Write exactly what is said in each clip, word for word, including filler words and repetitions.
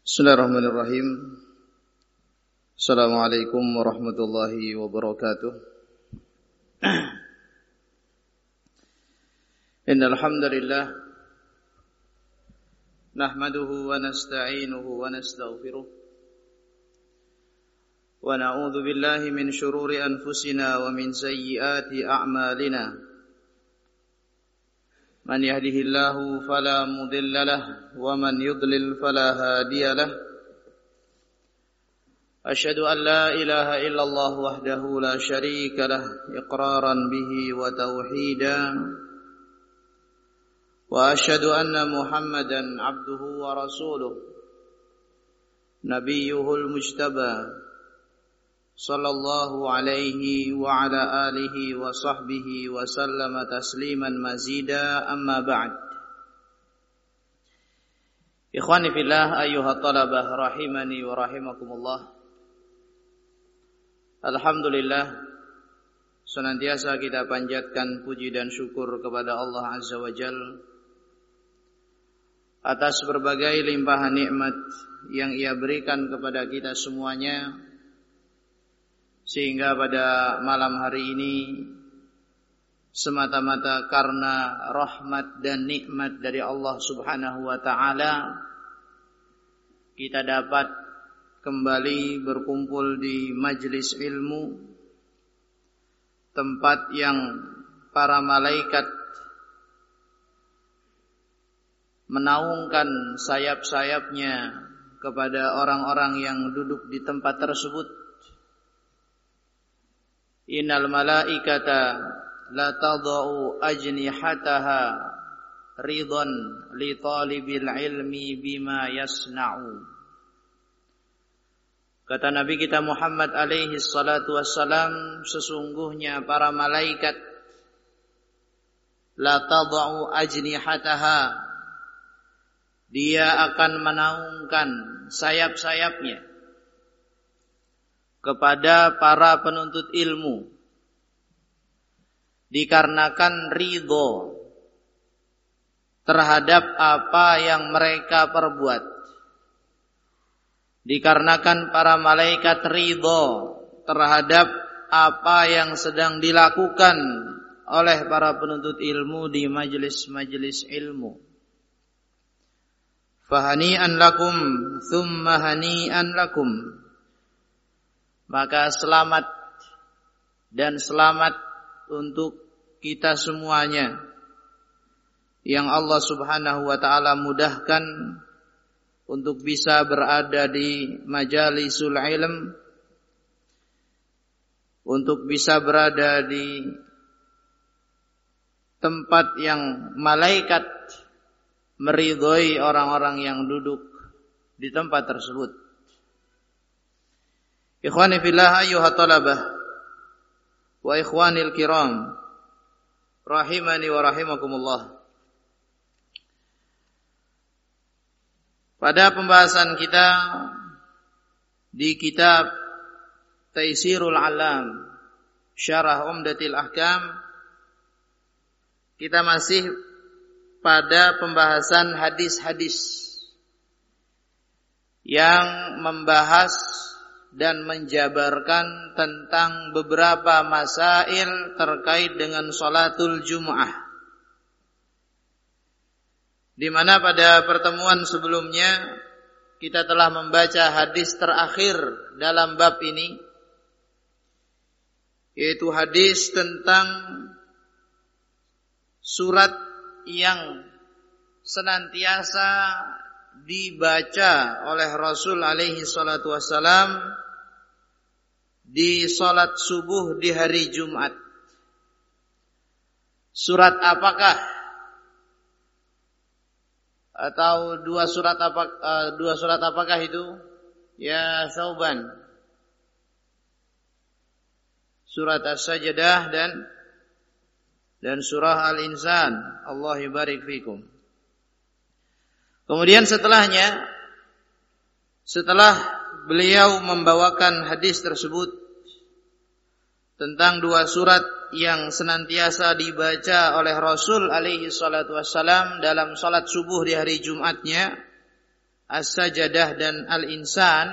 Bismillahirrahmanirrahim. Assalamualaikum warahmatullahi wabarakatuh. Innal hamdalillah nahmaduhu wa nasta'inuhu wa nastaghfiruh wa na'udzu billahi min shururi anfusina wa min sayyiati a'malina. من يهده الله فلا مضل له ومن يضلل فلا هادي له أشهد أن لا إله إلا الله وحده لا شريك له إقرارا به وتوحيدا وأشهد أن محمدا عبده ورسوله نبيه المجتبى صلى الله عليه وعلى آله وصحبه وسلم تسليما مزيدا أما بعد. Ikhwani fillah ayyuhat talabah rahimani wa rahimakumullah. Alhamdulillah, senantiasa kita panjatkan puji dan syukur kepada Allah Azza wa Jalla atas berbagai limpahan nikmat yang Ia berikan kepada kita semuanya, sehingga pada malam hari ini semata-mata karena rahmat dan nikmat dari Allah Subhanahu wa taala kita dapat kembali berkumpul di majelis ilmu, tempat yang para malaikat menaungkan sayap-sayapnya kepada orang-orang yang duduk di tempat tersebut. Innal malaikata la tadau ajnihataha ridhan li talibil ilmi bima yasna'u. Kata Nabi kita Muhammad alaihi salatu wassalam, sesungguhnya para malaikat la tadau ajnihataha, dia akan menaungkan sayap-sayapnya kepada para penuntut ilmu, dikarenakan ridho terhadap apa yang mereka perbuat, dikarenakan para malaikat ridho terhadap apa yang sedang dilakukan oleh para penuntut ilmu di majelis-majelis ilmu. Fahani'an lakum thumma hani'an lakum, maka selamat dan selamat untuk kita semuanya yang Allah Subhanahu wa taala mudahkan untuk bisa berada di majalisul ilm, untuk bisa berada di tempat yang malaikat meridhoi orang-orang yang duduk di tempat tersebut. Ikhwani fillah ayyuhat talabah wa ikhwanil kiram rahimani wa rahimakumullah. Pada pembahasan kita di kitab Taisirul Alam Syarah Umdatil Ahkam, kita masih pada pembahasan hadis-hadis yang membahas dan menjabarkan tentang beberapa masail terkait dengan salatul Jum'ah, di mana pada pertemuan sebelumnya kita telah membaca hadis terakhir dalam bab ini, yaitu hadis tentang surat yang senantiasa dibaca oleh Rasul alaihi salatu wassalam di salat subuh di hari Jumat. Surat apakah? Atau dua surat apa uh, dua surat apakah itu? Ya Sauban. Surat As-Sajdah dan dan surah Al-Insan. Allah yubarik fikum. Kemudian setelahnya, setelah beliau membawakan hadis tersebut tentang dua surat yang senantiasa dibaca oleh Rasul alaihi salatu wassalam dalam salat subuh di hari Jumatnya, As-Sajadah dan Al-Insan,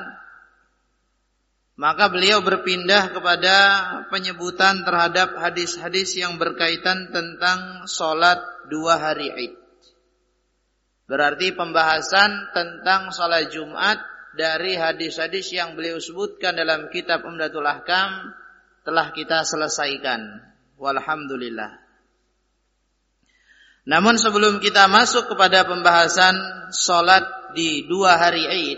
maka beliau berpindah kepada penyebutan terhadap hadis-hadis yang berkaitan tentang salat dua hari Id. Berarti pembahasan tentang salat Jumat dari hadis-hadis yang beliau sebutkan dalam kitab Umdatul Ahkam telah kita selesaikan. Walhamdulillah. Namun sebelum kita masuk kepada pembahasan salat di dua hari Id,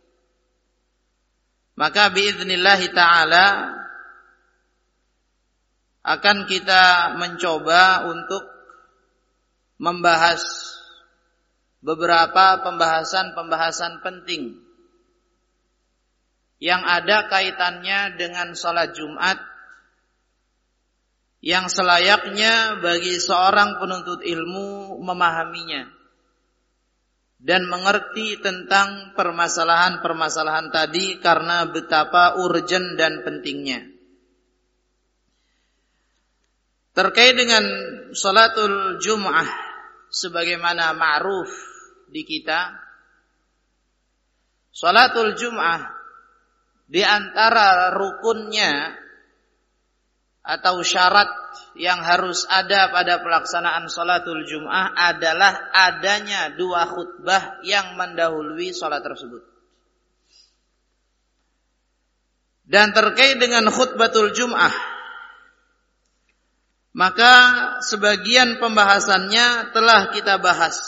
maka biiznillah ta'ala akan kita mencoba untuk membahas beberapa pembahasan-pembahasan penting yang ada kaitannya dengan salat Jumat, yang selayaknya bagi seorang penuntut ilmu memahaminya dan mengerti tentang permasalahan-permasalahan tadi karena betapa urgen dan pentingnya. Terkait dengan salatul Jum'ah sebagaimana ma'ruf di kita, salatul Jum'ah di antara rukunnya atau syarat yang harus ada pada pelaksanaan salatul Jum'ah adalah adanya dua khutbah yang mendahului salat tersebut. Dan terkait dengan khutbatul Jum'ah, maka sebagian pembahasannya telah kita bahas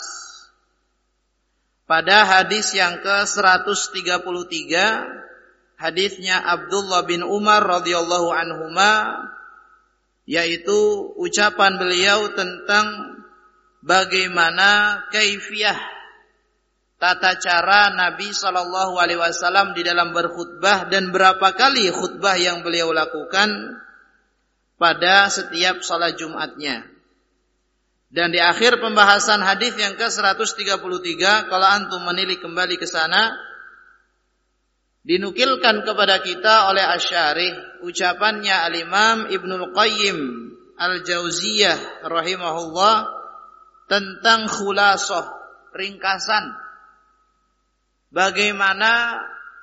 pada hadis yang ke seratus tiga puluh tiga, hadisnya Abdullah bin Umar radhiyallahu anhuma, yaitu ucapan beliau tentang bagaimana kaifiyah tata cara Nabi sallallahu alaihi wasallam di dalam berkhutbah dan berapa kali khutbah yang beliau lakukan pada setiap salat Jumatnya. Dan di akhir pembahasan hadis yang ke seratus tiga puluh tiga, kalau antum menilik kembali ke sana, dinukilkan kepada kita oleh Asy-Syarih ucapannya Al-Imam Ibnul Qayyim Al-Jauziyah rahimahullah tentang khulasah, ringkasan bagaimana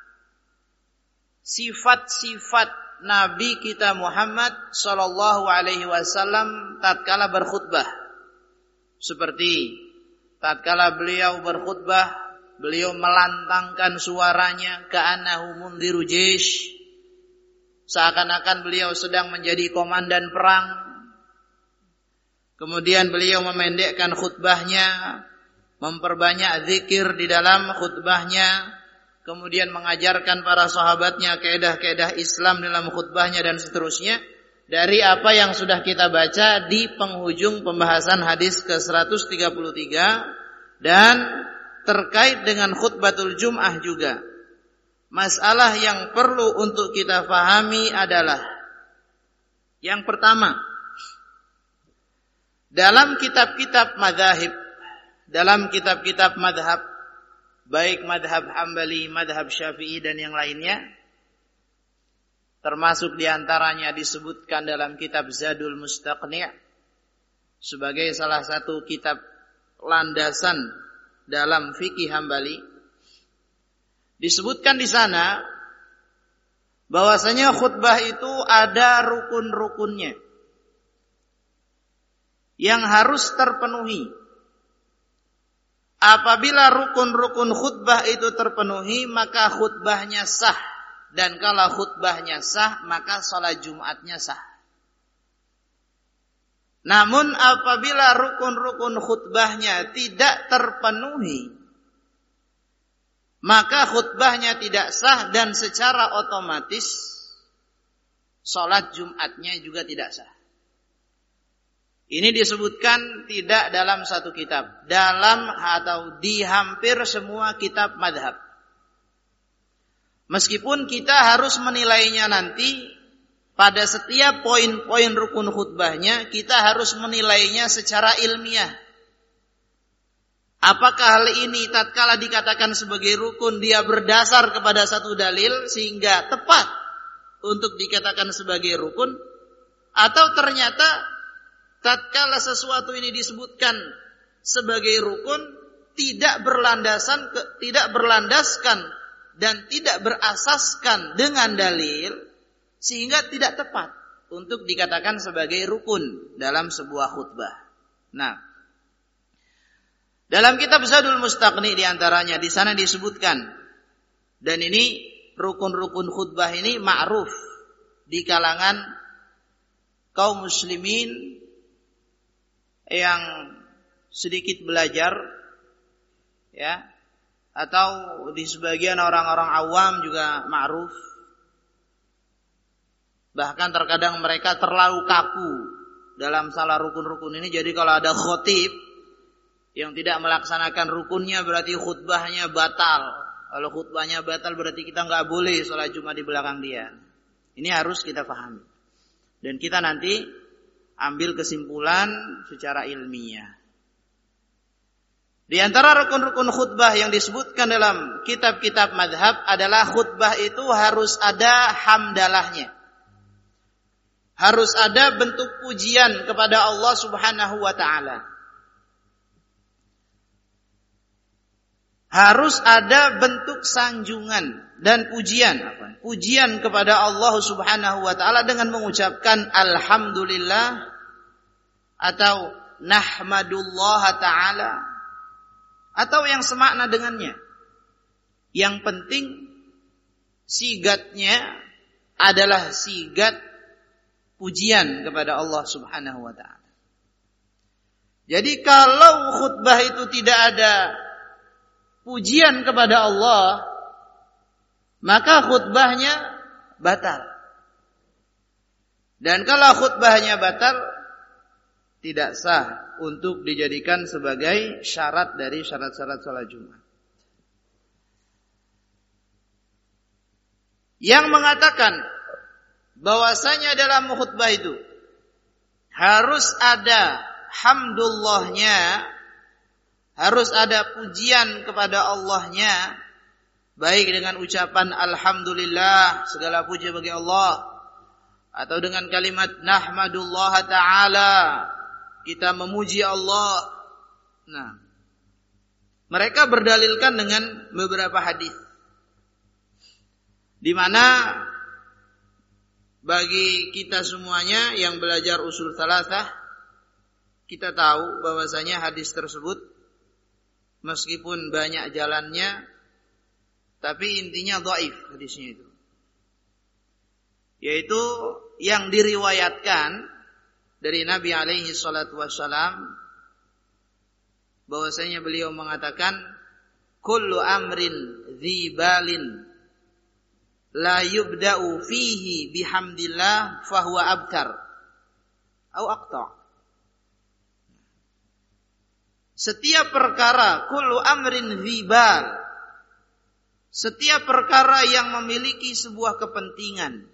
sifat-sifat Nabi kita Muhammad sallallahu alaihi wasallam tatkala berkhutbah. Seperti tatkala beliau berkhutbah, beliau melantangkan suaranya ka'annahu mundhiru jaish, seakan-akan beliau sedang menjadi komandan perang. Kemudian beliau memendekkan khutbahnya, memperbanyak zikir di dalam khutbahnya, kemudian mengajarkan para sahabatnya kaedah-kaedah Islam dalam khutbahnya dan seterusnya. Dari apa yang sudah kita baca di penghujung pembahasan hadis ke seratus tiga puluh tiga, dan terkait dengan khutbatul Jum'ah juga, masalah yang perlu untuk kita fahami adalah yang pertama, dalam kitab-kitab madzhab, dalam kitab-kitab madhab, baik madhab Hambali, madhab Syafi'i dan yang lainnya, termasuk diantaranya disebutkan dalam kitab Zadul Mustaqni' sebagai salah satu kitab landasan dalam fikih Hambali, disebutkan di sana bahwasanya khutbah itu ada rukun-rukunnya yang harus terpenuhi. Apabila rukun-rukun khutbah itu terpenuhi, maka khutbahnya sah. Dan kalau khutbahnya sah, maka salat Jumatnya sah. Namun apabila rukun-rukun khutbahnya tidak terpenuhi, maka khutbahnya tidak sah dan secara otomatis salat Jumatnya juga tidak sah. Ini disebutkan tidak dalam satu kitab, dalam atau di hampir semua kitab madhab. Meskipun kita harus menilainya nanti pada setiap poin-poin rukun khutbahnya, kita harus menilainya secara ilmiah. Apakah hal ini tatkala dikatakan sebagai rukun dia berdasar kepada satu dalil sehingga tepat untuk dikatakan sebagai rukun, atau ternyata tatkala sesuatu ini disebutkan sebagai rukun tidak berlandasan tidak berlandaskan dan tidak berasaskan dengan dalil, sehingga tidak tepat untuk dikatakan sebagai rukun dalam sebuah khutbah. Nah, dalam kitab Zadul Mustaqni diantaranya di sana disebutkan, dan ini rukun-rukun khutbah ini ma'ruf di kalangan kaum muslimin yang sedikit belajar, ya, atau di sebagian orang-orang awam juga ma'ruf. Bahkan terkadang mereka terlalu kaku dalam salah rukun-rukun ini. Jadi kalau ada khotib yang tidak melaksanakan rukunnya, berarti khutbahnya batal. Kalau khutbahnya batal berarti kita nggak boleh sholat Jumat di belakang dia. Ini harus kita pahami. Dan kita nanti ambil kesimpulan secara ilmiah. Di antara rukun-rukun khutbah yang disebutkan dalam kitab-kitab madhab adalah khutbah itu harus ada hamdalahnya. Harus ada bentuk pujian kepada Allah Subhanahu wa ta'ala. Harus ada bentuk sanjungan dan pujian. Apa? Pujian kepada Allah Subhanahu wa ta'ala dengan mengucapkan Alhamdulillah atau Nahmadullah ta'ala atau yang semakna dengannya. Yang penting sigatnya adalah sigat pujian kepada Allah Subhanahu wa ta'ala. Jadi kalau khutbah itu tidak ada pujian kepada Allah, maka khutbahnya batal. Dan kalau khutbahnya batal, tidak sah untuk dijadikan sebagai syarat dari syarat-syarat salat Jumat. Yang mengatakan bahwasanya dalam khutbah itu harus ada hamdullahnya, harus ada pujian kepada Allahnya, baik dengan ucapan Alhamdulillah, segala puji bagi Allah, atau dengan kalimat Nahmadullah ta'ala, kita memuji Allah. Nah, mereka berdalilkan dengan beberapa hadis, di mana bagi kita semuanya yang belajar usul salasah, kita tahu bahwasanya hadis tersebut meskipun banyak jalannya, tapi intinya dhaif hadisnya itu. Yaitu yang diriwayatkan dari Nabi alaihi salatu wassalam, bahwasanya beliau mengatakan kullu amrin dzibalin la yubda'u fihi bihamdillah fahuwa abtar atau aqta. Setiap perkara, kullu amrin dzibal, setiap perkara yang memiliki sebuah kepentingan,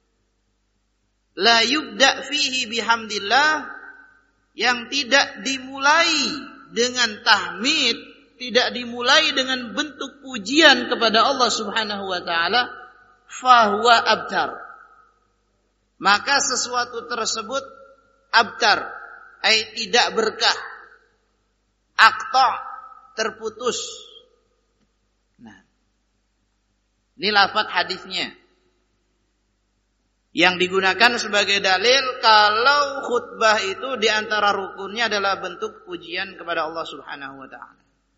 la yubda' fihi bihamdillah, yang tidak dimulai dengan tahmid, tidak dimulai dengan bentuk pujian kepada Allah Subhanahu wa ta'ala, fahuwa abtar, maka sesuatu tersebut abtar, ay tidak berkah, aqta, terputus. Nah, ini lafaz hadisnya yang digunakan sebagai dalil kalau khutbah itu di antara rukunnya adalah bentuk pujian kepada Allah Subhanahu wa ta'ala.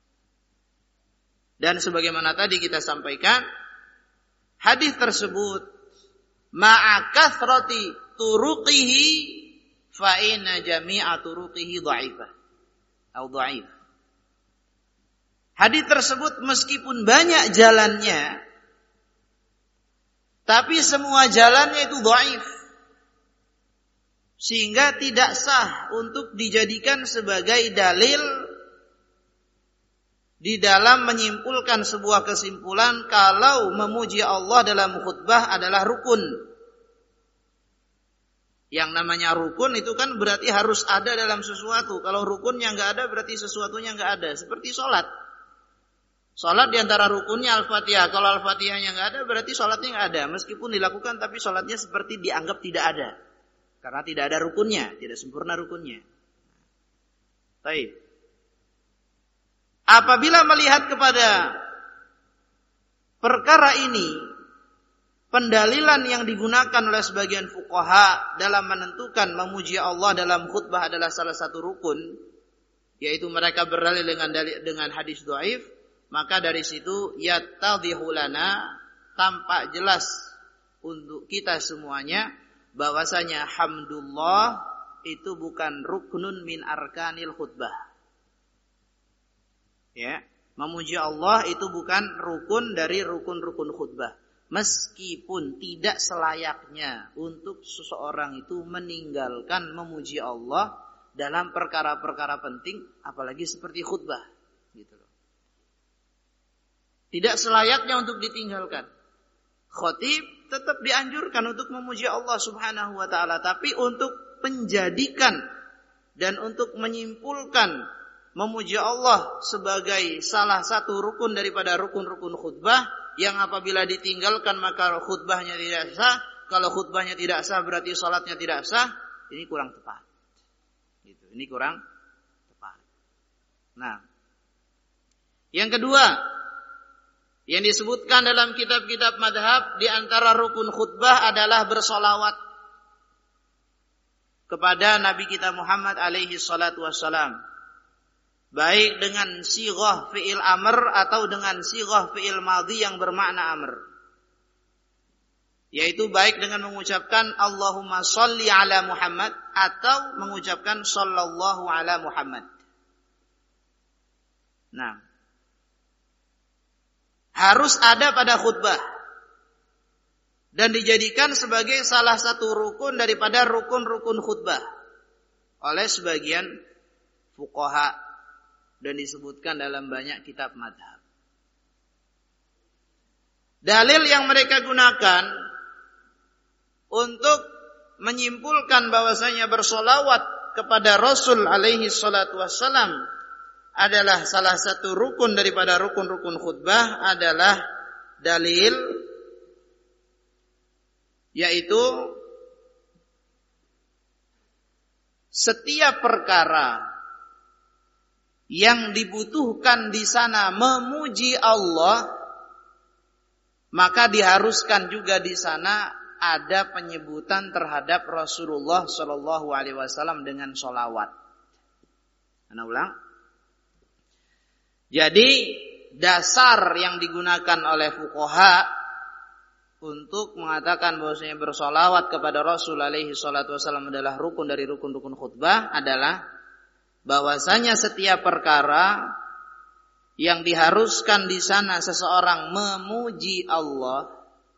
Dan sebagaimana tadi kita sampaikan, hadis tersebut ma'a kathrati turuqihi fa inna jami'a turuqihi dha'ifah atau dha'if. Hadis tersebut meskipun banyak jalannya, tapi semua jalannya itu dhaif, sehingga tidak sah untuk dijadikan sebagai dalil di dalam menyimpulkan sebuah kesimpulan kalau memuji Allah dalam khutbah adalah rukun. Yang namanya rukun itu kan berarti harus ada dalam sesuatu. Kalau rukunnya nggak ada berarti sesuatunya nggak ada. Seperti sholat. Sholat diantara rukunnya Al-Fatihah. Kalau Al-Fatihahnya nggak ada berarti sholatnya nggak ada. Meskipun dilakukan tapi sholatnya seperti dianggap tidak ada. Karena tidak ada rukunnya, tidak sempurna rukunnya. Baik. apabila melihat kepada perkara ini, pendalilan yang digunakan oleh sebagian fuqaha dalam menentukan memuji Allah dalam khutbah adalah salah satu rukun, yaitu mereka berdalil dengan dalil, dengan hadis dhaif, maka dari situ yattadhihu lana, tampak jelas untuk kita semuanya bahwasanya hamdulillah itu bukan ruknun min arkanil khutbah. Ya, memuji Allah itu bukan rukun dari rukun-rukun khutbah. Meskipun tidak selayaknya untuk seseorang itu meninggalkan memuji Allah dalam perkara-perkara penting, apalagi seperti khutbah, gitu loh. Tidak selayaknya untuk ditinggalkan. Khatib tetap dianjurkan untuk memuji Allah Subhanahu wa taala, tapi untuk menjadikan dan untuk menyimpulkan memuji Allah sebagai salah satu rukun daripada rukun-rukun khutbah yang apabila ditinggalkan maka khutbahnya tidak sah. Kalau khutbahnya tidak sah berarti salatnya tidak sah. Ini kurang tepat. Gitu. Ini kurang tepat. Nah, yang kedua yang disebutkan dalam kitab-kitab madhab di antara rukun khutbah adalah bersolawat kepada Nabi kita Muhammad alaihi salatu wassalam. Baik dengan sighah fi'il amr atau dengan sighah fi'il madhi yang bermakna amr. Yaitu baik dengan mengucapkan Allahumma sholli ala Muhammad atau mengucapkan sallallahu ala Muhammad. Nah, harus ada pada khutbah dan dijadikan sebagai salah satu rukun daripada rukun-rukun khutbah oleh sebagian fuqaha dan disebutkan dalam banyak kitab madhab. Dalil yang mereka gunakan untuk menyimpulkan bahwasanya bersolawat kepada Rasul alaihi salatu wassalam adalah salah satu rukun daripada rukun-rukun khutbah adalah dalil, yaitu setiap perkara yang dibutuhkan di sana memuji Allah, maka diharuskan juga di sana ada penyebutan terhadap Rasulullah Shallallahu Alaihi Wasallam dengan sholawat. Ana ulang. Jadi dasar yang digunakan oleh fuqaha untuk mengatakan bahwasanya bersolawat kepada Rasul alaihi salatu wasallam adalah rukun dari rukun-rukun khutbah adalah bahwasanya setiap perkara yang diharuskan di sana seseorang memuji Allah,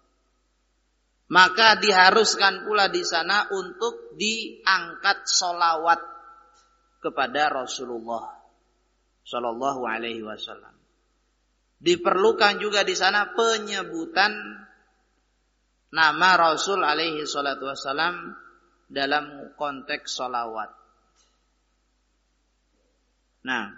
maka diharuskan pula di sana untuk diangkat solawat kepada Rasulullah Sallallahu Alaihi Wasallam. Diperlukan juga di sana penyebutan nama Rasul Alaihi Salatu Wasallam dalam konteks solawat. Nah,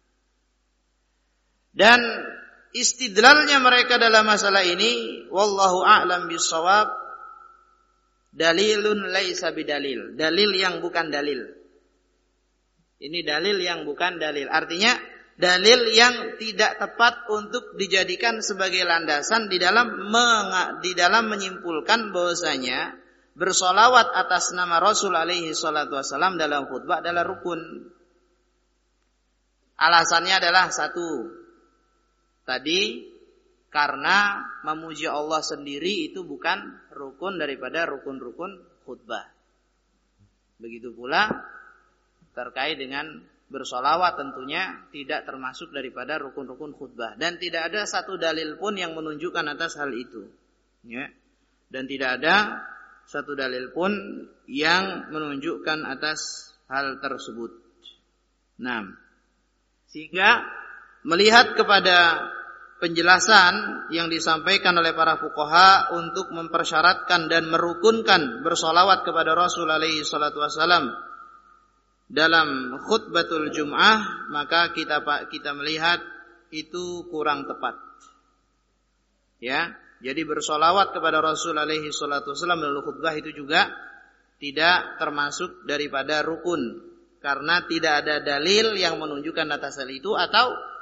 dan istidlalnya mereka dalam masalah ini, wallahu a'lam bissawab, dalilun laisa bidalil, dalil yang bukan dalil. Ini dalil yang bukan dalil. Artinya dalil yang tidak tepat untuk dijadikan sebagai landasan di dalam meng, di dalam menyimpulkan bahwasanya bersolawat atas nama Rasul alaihi salatu wasallam dalam khutbah adalah rukun. Alasannya adalah satu, tadi karena memuji Allah sendiri itu bukan rukun daripada rukun-rukun khutbah. Begitu pula terkait dengan bersolawat tentunya tidak termasuk daripada rukun-rukun khutbah. Dan tidak ada satu dalil pun yang menunjukkan atas hal itu. Ya. Dan tidak ada satu dalil pun yang menunjukkan atas hal tersebut. Nah, sehingga melihat kepada penjelasan yang disampaikan oleh para fuqaha untuk mempersyaratkan dan merukunkan bersolawat kepada Rasul alaihi salatu wasallam dalam khutbatul Jum'ah, maka kita kita melihat itu kurang tepat. Ya, jadi bersolawat kepada Rasul alaihi salatu wasallam dalam khutbah itu juga tidak termasuk daripada rukun, karena tidak ada dalil yang menunjukkan atas hal itu, atau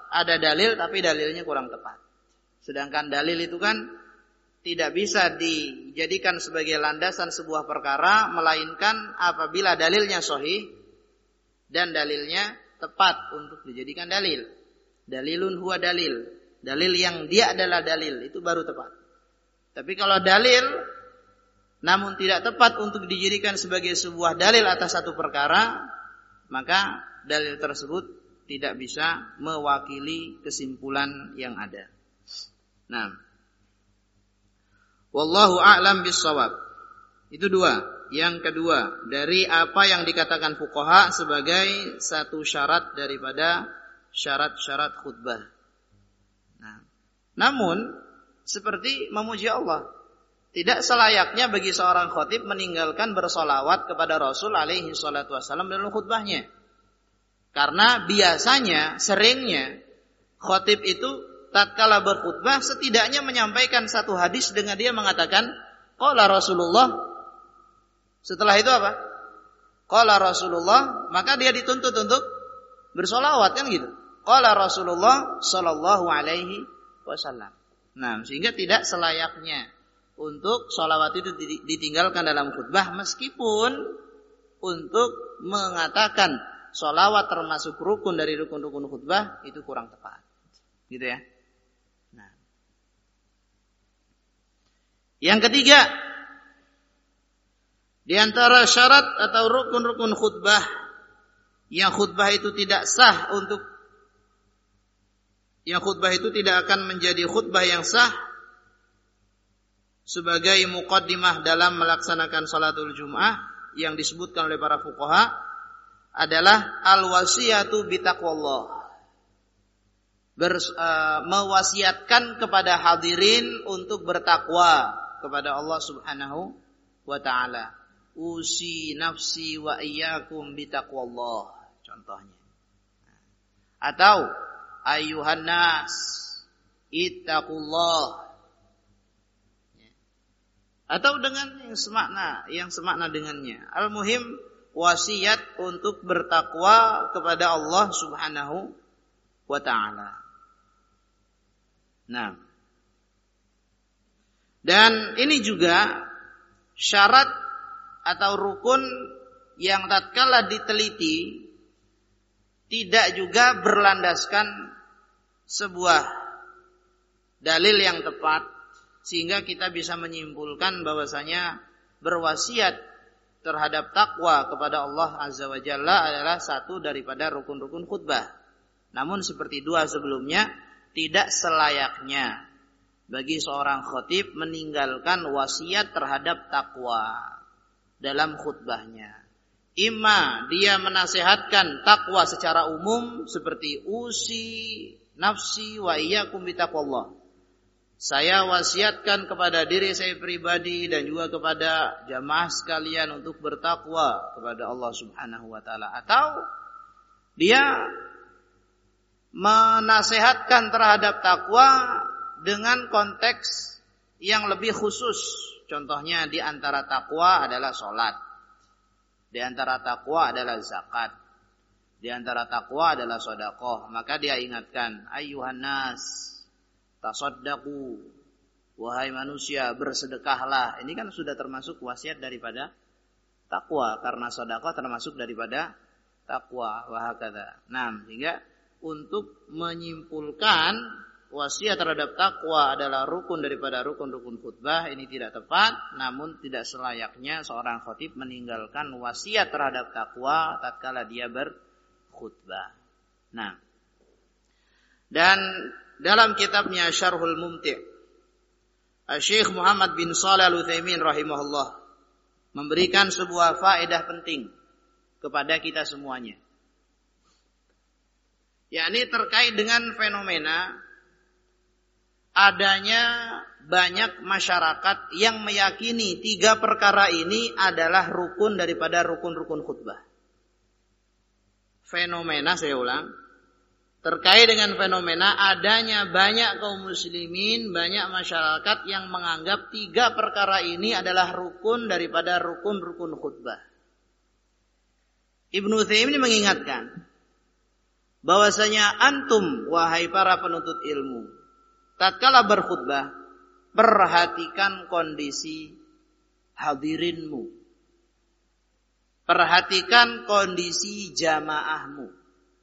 ada dalil tapi dalilnya kurang tepat. Sedangkan dalil itu kan tidak bisa dijadikan sebagai landasan sebuah perkara, melainkan apabila dalilnya sahih dan dalilnya tepat untuk dijadikan dalil. Dalilun huwa dalil. Dalil yang dia adalah dalil, itu baru tepat. Tapi kalau dalil namun tidak tepat untuk dijadikan sebagai sebuah dalil atas satu perkara, maka dalil tersebut tidak bisa mewakili kesimpulan yang ada. Nah, wallahu a'lam bis-shawab. Itu dua. Yang kedua, dari apa yang dikatakan fuqaha sebagai satu syarat daripada syarat-syarat khutbah. Nah, namun seperti memuji Allah, tidak selayaknya bagi seorang khatib meninggalkan bersolawat kepada Rasul alaihi salatu wassalam dalam khutbahnya. Karena biasanya, seringnya khatib itu tatkala berkhutbah setidaknya menyampaikan satu hadis dengan dia mengatakan qala Rasulullah. Setelah itu apa? Qala Rasulullah, maka dia dituntut untuk bersolawat, kan gitu. Qala Rasulullah sallallahu alaihi wasallam. Nah, sehingga tidak selayaknya untuk sholawat itu ditinggalkan dalam khutbah, meskipun untuk mengatakan sholawat termasuk rukun dari rukun-rukun khutbah itu kurang tepat, gitu ya. Nah, yang ketiga, di antara syarat atau rukun-rukun khutbah yang khutbah itu tidak sah untuk yang khutbah itu tidak akan menjadi khutbah yang sah sebagai muqaddimah dalam melaksanakan salatul Jum'ah yang disebutkan oleh para fuqaha adalah al-wasiyatu bitaqwallah. Bers, uh, mewasiatkan kepada hadirin untuk bertakwa kepada Allah Subhanahu wa taala. Usi nafsi wa iyyakum bitaqwallah, contohnya. Atau ayuhan nas ittaqullah. Atau dengan yang semakna, yang semakna dengannya. Al-muhim wasiat untuk bertakwa kepada Allah Subhanahu wa taala. Nah, dan ini juga syarat atau rukun yang tatkala diteliti tidak juga berlandaskan sebuah dalil yang tepat, sehingga kita bisa menyimpulkan bahwasanya berwasiat terhadap takwa kepada Allah Azza wa Jalla adalah satu daripada rukun-rukun khutbah. Namun seperti dua sebelumnya, tidak selayaknya bagi seorang khatib meninggalkan wasiat terhadap takwa dalam khutbahnya. Ima dia menasihatkan takwa secara umum seperti usi nafsi wa iyyakum bitaqwallah. Saya wasiatkan kepada diri saya pribadi dan juga kepada jamaah sekalian untuk bertakwa kepada Allah Subhanahu wa taala. Atau dia menasihatkan terhadap takwa dengan konteks yang lebih khusus. Contohnya di antara takwa adalah salat. Di antara takwa adalah zakat. Di antara takwa adalah sedekah. Maka dia ingatkan, ayyuhan nas tasaddaqu, wahai manusia bersedekahlah. Ini kan sudah termasuk wasiat daripada takwa, karena sedekah termasuk daripada takwa. Wahakadha. Nah, sehingga untuk menyimpulkan wasiat terhadap takwa adalah rukun daripada rukun-rukun khutbah ini tidak tepat, namun tidak selayaknya seorang khatib meninggalkan wasiat terhadap takwa tatkala dia berkhutbah. Nah, dan dalam kitabnya Syarhul Mumti', Syekh Muhammad bin Shalih Al-Utsaimin rahimahullah memberikan sebuah faedah penting kepada kita semuanya. Yakni terkait dengan fenomena adanya banyak masyarakat yang meyakini tiga perkara ini adalah rukun daripada rukun-rukun khutbah. Fenomena, saya ulang, terkait dengan fenomena adanya banyak kaum muslimin, banyak masyarakat yang menganggap tiga perkara ini adalah rukun daripada rukun-rukun khutbah. Ibnu Utsaimin mengingatkan bahwasanya antum wahai para penuntut ilmu, tatkala berkhutbah perhatikan kondisi hadirinmu. Perhatikan kondisi jamaahmu.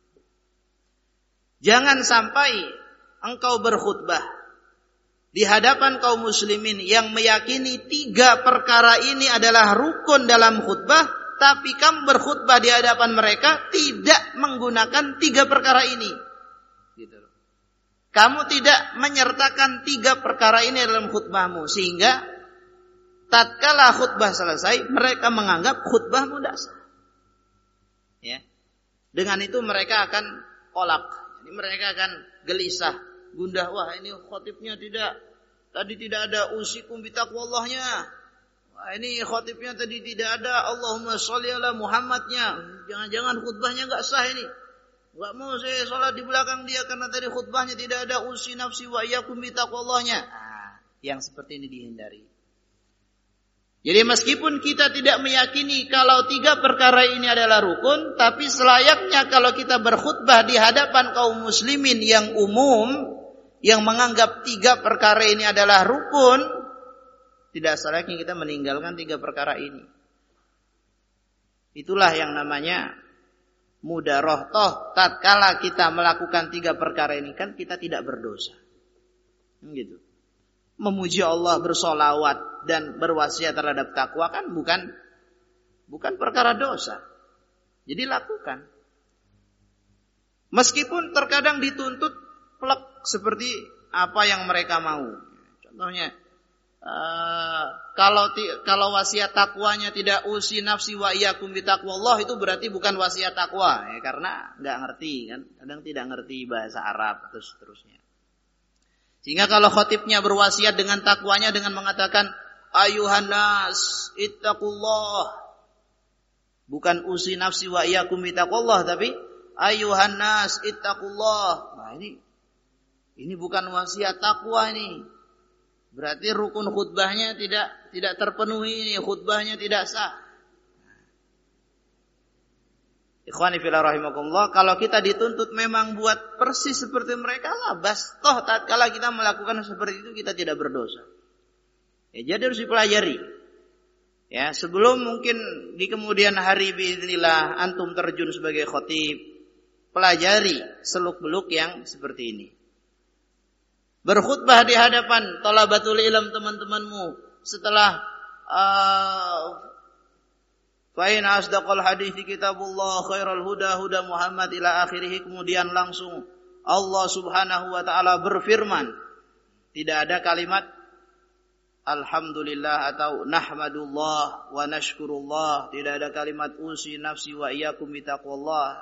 Jangan sampai engkau berkhutbah di hadapan kaum muslimin yang meyakini tiga perkara ini adalah rukun dalam khutbah, tapi kamu berkhutbah di hadapan mereka tidak menggunakan tiga perkara ini. Gitu. Kamu tidak menyertakan tiga perkara ini dalam khutbahmu, sehingga tatkala khutbah selesai mereka menganggap khutbahmu tidak sah. Ya. Dengan itu mereka akan kolak. Jadi mereka akan gelisah, gundah. Wah, ini khotibnya tidak, tadi tidak ada usikum bitaqwallahnya. Wah, ini khotibnya tadi tidak ada Allahumma sholli ala Muhammadnya. Jangan-jangan khutbahnya enggak sah ini. Enggak mau saya sholat di belakang dia karena tadi khutbahnya tidak ada usi nafsi wa iyyakum bitaqwallahnya. Nah, yang seperti ini dihindari. Jadi meskipun kita tidak meyakini kalau tiga perkara ini adalah rukun, tapi selayaknya kalau kita berkhutbah di hadapan kaum muslimin yang umum, yang menganggap tiga perkara ini adalah rukun, tidak selayaknya kita meninggalkan tiga perkara ini. Itulah yang namanya mudaroh. Toh tatkala kita melakukan tiga perkara ini kan kita tidak berdosa. Gitu. Memuji Allah, bersolawat dan berwasiat terhadap takwa kan bukan bukan perkara dosa. Jadi lakukan. Meskipun terkadang dituntut plek seperti apa yang mereka mau. Contohnya uh, kalau kalau wasiat takwanya tidak usi nafsi wa iyyakum bitaqwallah, itu berarti bukan wasiat takwa ya, karena enggak ngerti kan, kadang tidak ngerti bahasa Arab atau seterusnya. Sehingga kalau khatibnya berwasiat dengan takwanya dengan mengatakan ayuhan nas ittaqullah, bukan usi nafsi wa iyyakum bitaqwallah, tapi ayuhan nas ittaqullah. Nah, ini ini bukan wasiat takwa ini. Berarti rukun khutbahnya tidak tidak terpenuhi, ini khutbahnya tidak sah. Ikhwani fillah rahimakumullah, kalau kita dituntut memang buat persis seperti mereka lah, bas toh tatkala kita melakukan seperti itu kita tidak berdosa. Ya, jadi harus dipelajari. Ya, sebelum mungkin di kemudian hari biidznillah antum terjun sebagai khatib, pelajari seluk-beluk yang seperti ini. Berkhutbah di hadapan thalabatul ilm teman-temanmu setelah uh, fa in asdaqal hadithi kitabullah khairal huda huda Muhammad ila akhirih, kemudian langsung Allah Subhanahu wa taala berfirman, tidak ada kalimat alhamdulillah atau nahmadullah wa nashkurullah, tidak ada kalimat usi nafsi wa iyyakum bitaqwallah.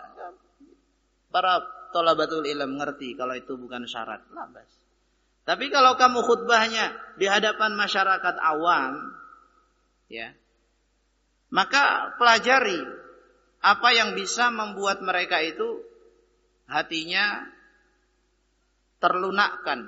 Para thalabatul ilm ngerti kalau itu bukan syarat, labas. Tapi kalau kamu khutbahnya di hadapan masyarakat awam, ya, maka pelajari apa yang bisa membuat mereka itu hatinya terlunakkan.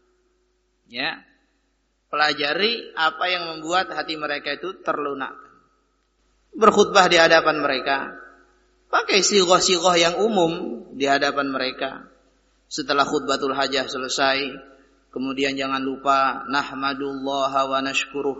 Ya. Pelajari apa yang membuat hati mereka itu terlunakkan. Berkhutbah di hadapan mereka, pakai sighah-sighah yang umum di hadapan mereka. Setelah khutbatul hajah selesai, kemudian jangan lupa nahmadullaha wa nashkuruh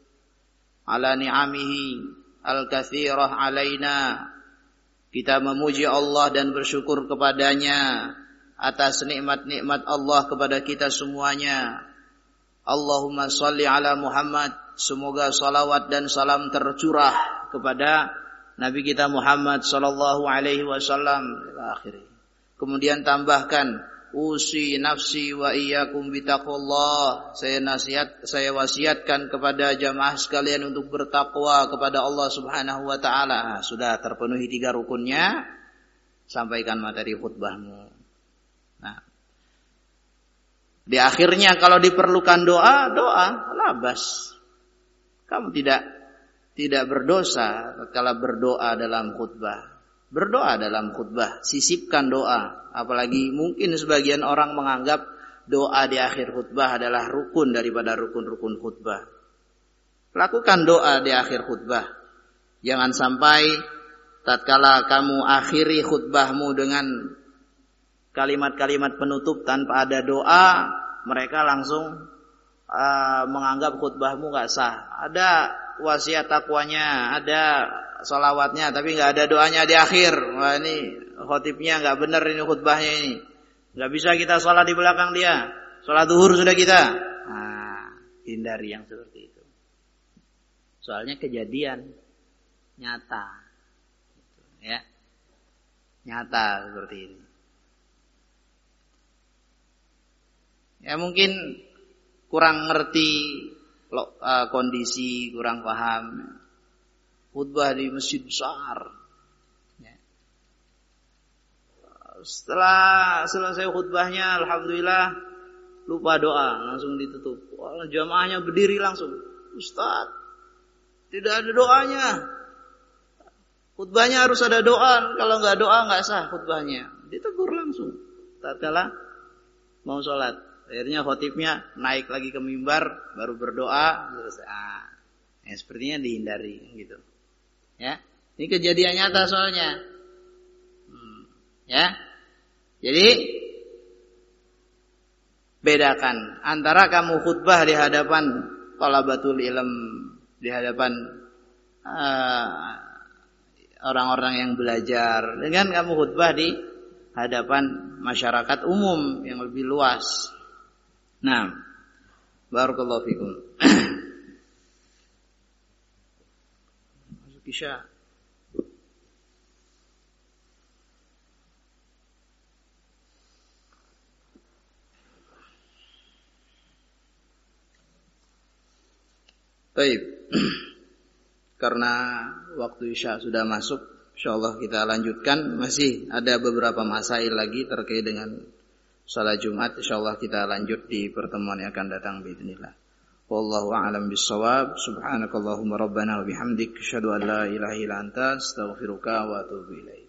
ala ni'amihi al-katsirah alaina. Kita memuji Allah dan bersyukur kepadanya atas nikmat-nikmat Allah kepada kita semuanya. Allahumma sholli ala Muhammad, semoga salawat dan salam tercurah kepada Nabi kita Muhammad sallallahu alaihi wasallam ila akhirih. Kemudian tambahkan usi nafsi wa iyyakum bitaqwallah. Saya nasihat, saya wasiatkan kepada jamaah sekalian untuk bertakwa kepada Allah Subhanahu wa taala. Sudah terpenuhi tiga rukunnya, sampaikan materi khutbahmu. Nah, di akhirnya kalau diperlukan doa, doa labas. Kamu tidak tidak berdosa kalau berdoa dalam khutbah. Berdoa dalam khutbah, sisipkan doa. Apalagi mungkin sebagian orang menganggap doa di akhir khutbah adalah rukun daripada rukun-rukun khutbah. Lakukan doa di akhir khutbah. Jangan sampai tatkala kamu akhiri khutbahmu dengan kalimat-kalimat penutup tanpa ada doa, mereka langsung uh, menganggap khutbahmu enggak sah. Ada wasiat takwanya, ada sholawatnya, tapi enggak ada doanya di akhir. Wah, ini khotibnya enggak benar ini khutbahnya ini. Enggak bisa kita sholat di belakang dia. Sholat zuhur sudah kita. Nah, hindari yang seperti itu. Soalnya kejadian nyata. Ya. Nyata seperti ini. Ya mungkin kurang ngerti lo, uh, kondisi, kurang paham. Khutbah di masjid besar. Ya. Setelah selesai khutbahnya, alhamdulillah lupa doa, langsung ditutup. Wah, jamaahnya berdiri langsung. Ustaz, tidak ada doanya. Khutbahnya harus ada doa. Kalau nggak doa nggak sah khutbahnya. Ditegur langsung. Tatkala mau sholat. Akhirnya khotibnya naik lagi ke mimbar, baru berdoa, terus ah, ya sepertinya dihindari gitu. Ya, ini kejadian nyata soalnya. Hmm, ya, jadi bedakan antara kamu khutbah di hadapan thalabatul ilm, di hadapan uh, orang-orang yang belajar, dengan kamu khutbah di hadapan masyarakat umum yang lebih luas. Nah, barakallahu fikum. Masuk isya. Baik. Karena waktu isya sudah masuk, insyaallah kita lanjutkan. Masih ada beberapa masail lagi terkait dengan salat Jumat, insyaallah kita lanjut di pertemuan yang akan datang باذنillah. Wallahu a'lam bissawab. Subhanakallahumma rabbana wa bihamdik asyhadu an la ilaha illa anta astaghfiruka wa atubu ilaik.